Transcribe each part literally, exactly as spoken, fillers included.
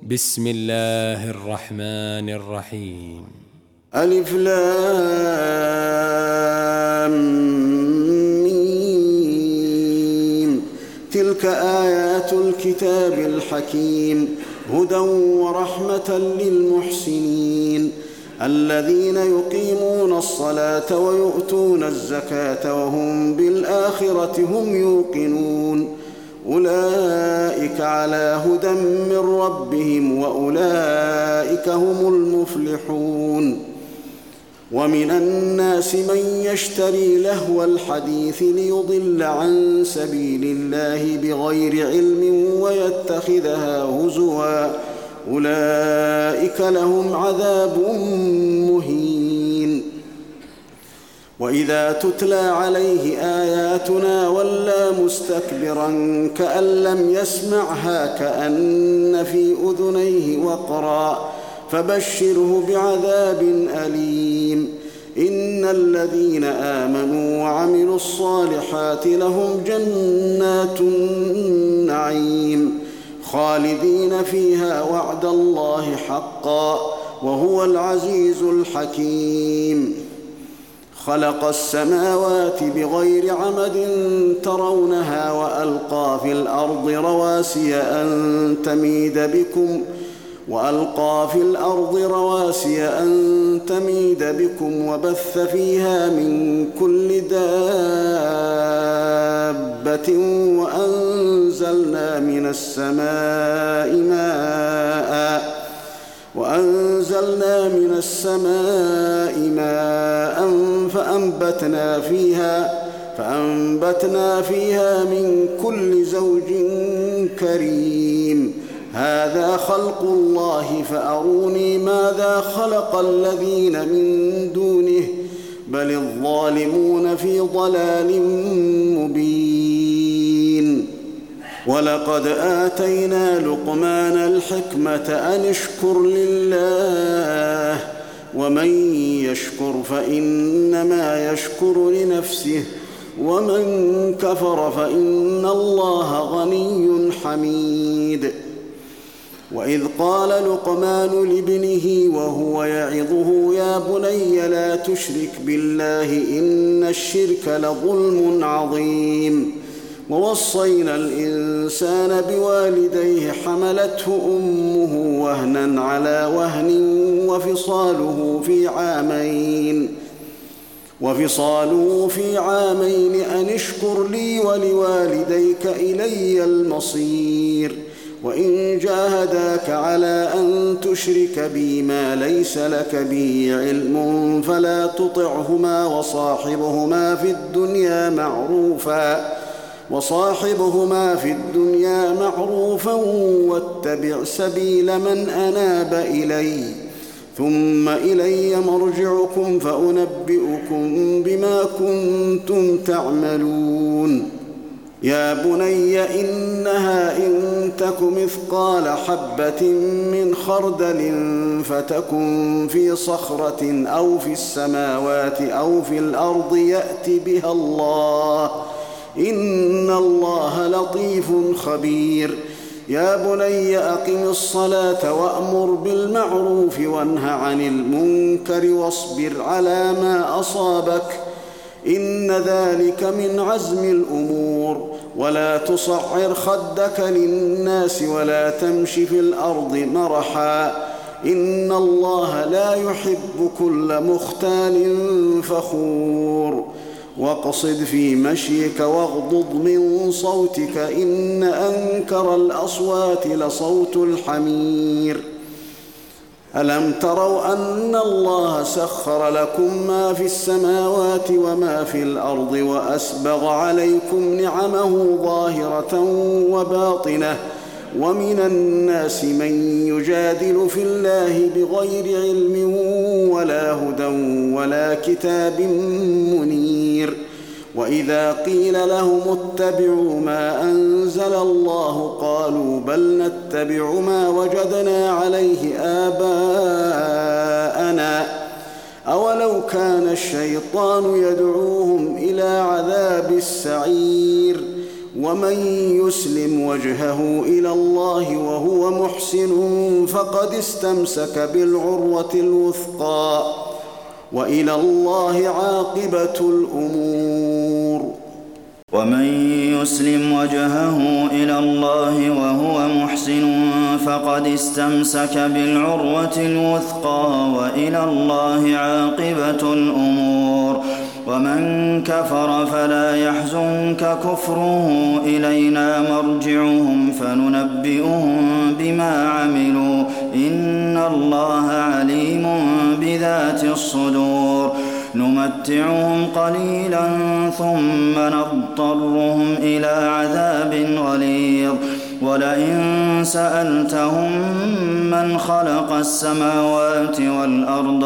بسم الله الرحمن الرحيم. ألف لام ميم. تلك آيات الكتاب الحكيم هدى ورحمة للمحسنين الذين يقيمون الصلاة ويؤتون الزكاة وهم بالآخرة هم يوقنون أولئك على هدى من ربهم وأولئك هم المفلحون. ومن الناس من يشتري لهو الحديث ليضل عن سبيل الله بغير علم ويتخذها هزوا أولئك لهم عذاب مهين. وإذا تتلى عليه آياتنا ولى مستكبرا كأن لم يسمعها كأن في أذنيه وقرا فبشره بعذاب أليم. إن الذين آمنوا وعملوا الصالحات لهم جنات النعيم خالدين فيها وعد الله حقا وهو العزيز الحكيم. خلق السماوات بغير عمد ترونها وألقى في الأرض رواسي أن تميد بكم وألقى في الأرض رواسي أن تميد بكم وبث فيها من كل دابة وأنزلنا من السماء ماء وأنزلنا من السماء ماء فأنبتنا فيها فأنبتنا فيها من كل زوج كريم. هذا خلق الله فأروني ماذا خلق الذين من دونه بل الظالمون في ضلال مبين. ولقد آتينا لقمان الحكمة أن اشكر لله ومن يشكر فإنما يشكر لنفسه ومن كفر فإن الله غني حميد. وإذ قال لقمان لابنه وهو يعظه يا بني لا تشرك بالله إن الشرك لظلم عظيم. ووصينا الإنسان بوالديه حملته أمه وهنا على وهن وفصاله في عامين وفصاله في عامين أن اشكر لي ولوالديك إلي المصير. وإن جاهداك على أن تشرك بي ما ليس لك به علم فلا تطعهما وصاحبهما في الدنيا معروفا وصاحبهما في الدنيا معروفا واتبع سبيل من أناب إلي ثم إلي مرجعكم فأنبئكم بما كنتم تعملون. يا بني إنها إن تك مثقال حبة من خردل فتكن في صخرة أو في السماوات أو في الأرض يأت بها الله إن الله لطيف خبير. يا بني أقم الصلاة وأمر بالمعروف وانه عن المنكر واصبر على ما أصابك إن ذلك من عزم الأمور. ولا تصعر خدك للناس ولا تمش في الأرض مرحا إن الله لا يحب كل مختال فخور. واقصد في مشيك واغضض من صوتك إن أنكر الأصوات لصوت الحمير. ألم تروا أن الله سخر لكم ما في السماوات وما في الأرض وأسبغ عليكم نعمه ظاهرة وباطنة ومن الناس من يجادل في الله بغير علم ولا هدى ولا كتاب منير. وإذا قيل لهم اتبعوا ما أنزل الله قالوا بل نتبع ما وجدنا عليه آباءنا أولو كان الشيطان يدعوهم إلى عذاب السعير ومن يسلم وجهه إلى الله وهو محسن فقد استمسك بالعروة الوثقى وإلى الله عاقبة الأمور. ومن يسلم وجهه إلى الله وهو محسن فقد استمسك بالعروة الوثقى وإلى الله عاقبة الأمور. ومن كفر فلا يحزنك كفره إلينا مرجعهم فننبئهم بما عملوا إن الله عليم بذات الصدور. نمتعهم قليلا ثم نضطرهم إلى عذاب غليظ. ولئن سألتهم من خلق السماوات والأرض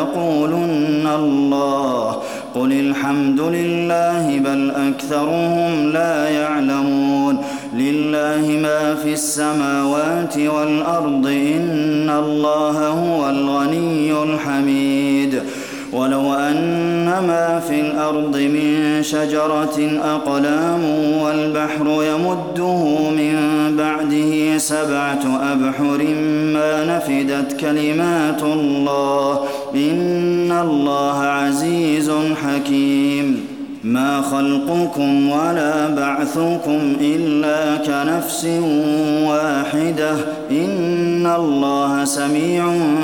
ليقولن الله قل الحمد لله بل أكثرهم لا يعلمون. لله ما في السماوات والأرض إن الله هو الغني الحميد. ولو أن ما في الأرض من شجرة أقلام والبحر يمده من بعده سبعة أبحر ما نفدت كلمات الله إن الله عزيز حكيم. ما خلقكم ولا بعثكم إلا كنفس واحدة إن الله سميع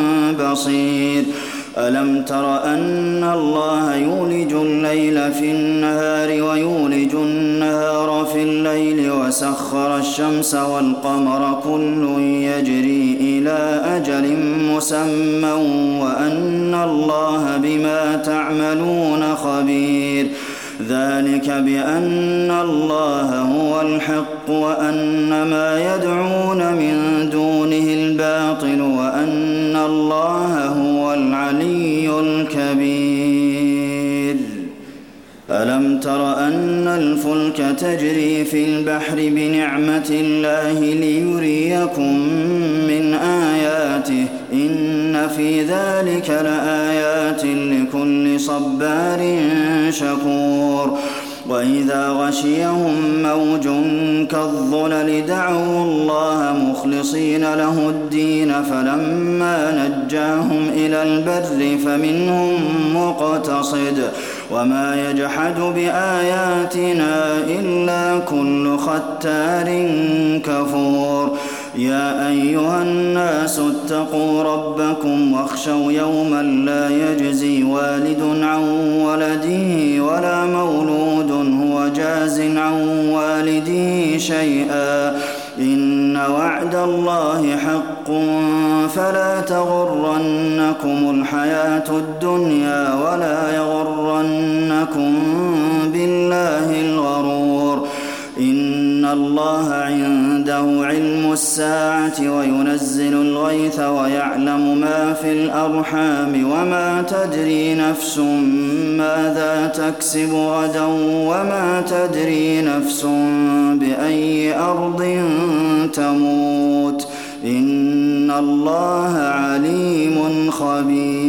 بصير. ألم تر أن الله يولج الليل في النهار ويولج النهار في الليل وسخر الشمس والقمر كل يجري إلى أجل مسمى وأن الله بما تعملون خبير. ذلك بأن الله هو الحق وأن ما يدعون من دونه الباطل وأن الله هو العلي الكبير. ألم تر أن الفلك تجري في البحر بنعمة الله ليريكم من آياته إن في ذلك لآيات لكل صبار شكور. وإذا غشيهم موج كالظلل دعوا الله مخلصين له الدين فلما نجاهم إلى البر فمنهم مقتصد وما يجحد بآياتنا إلا كل ختار كفور. يا أيها الناس اتقوا ربكم واخشوا يوما لا يجزي والد عن ولده ولا مولود هو جاز عن والده شيئا إن وعد الله حق فلا تغرنكم الحياة الدنيا ولا يغرنكم بالله الغرور. إن الله عنده علم الساعة وينزل الغيث ويعلم ما في الأرحام وما تدري نفس ماذا تكسب غدا وما تدري نفس بأي أرض تموت إن الله عليم خبير.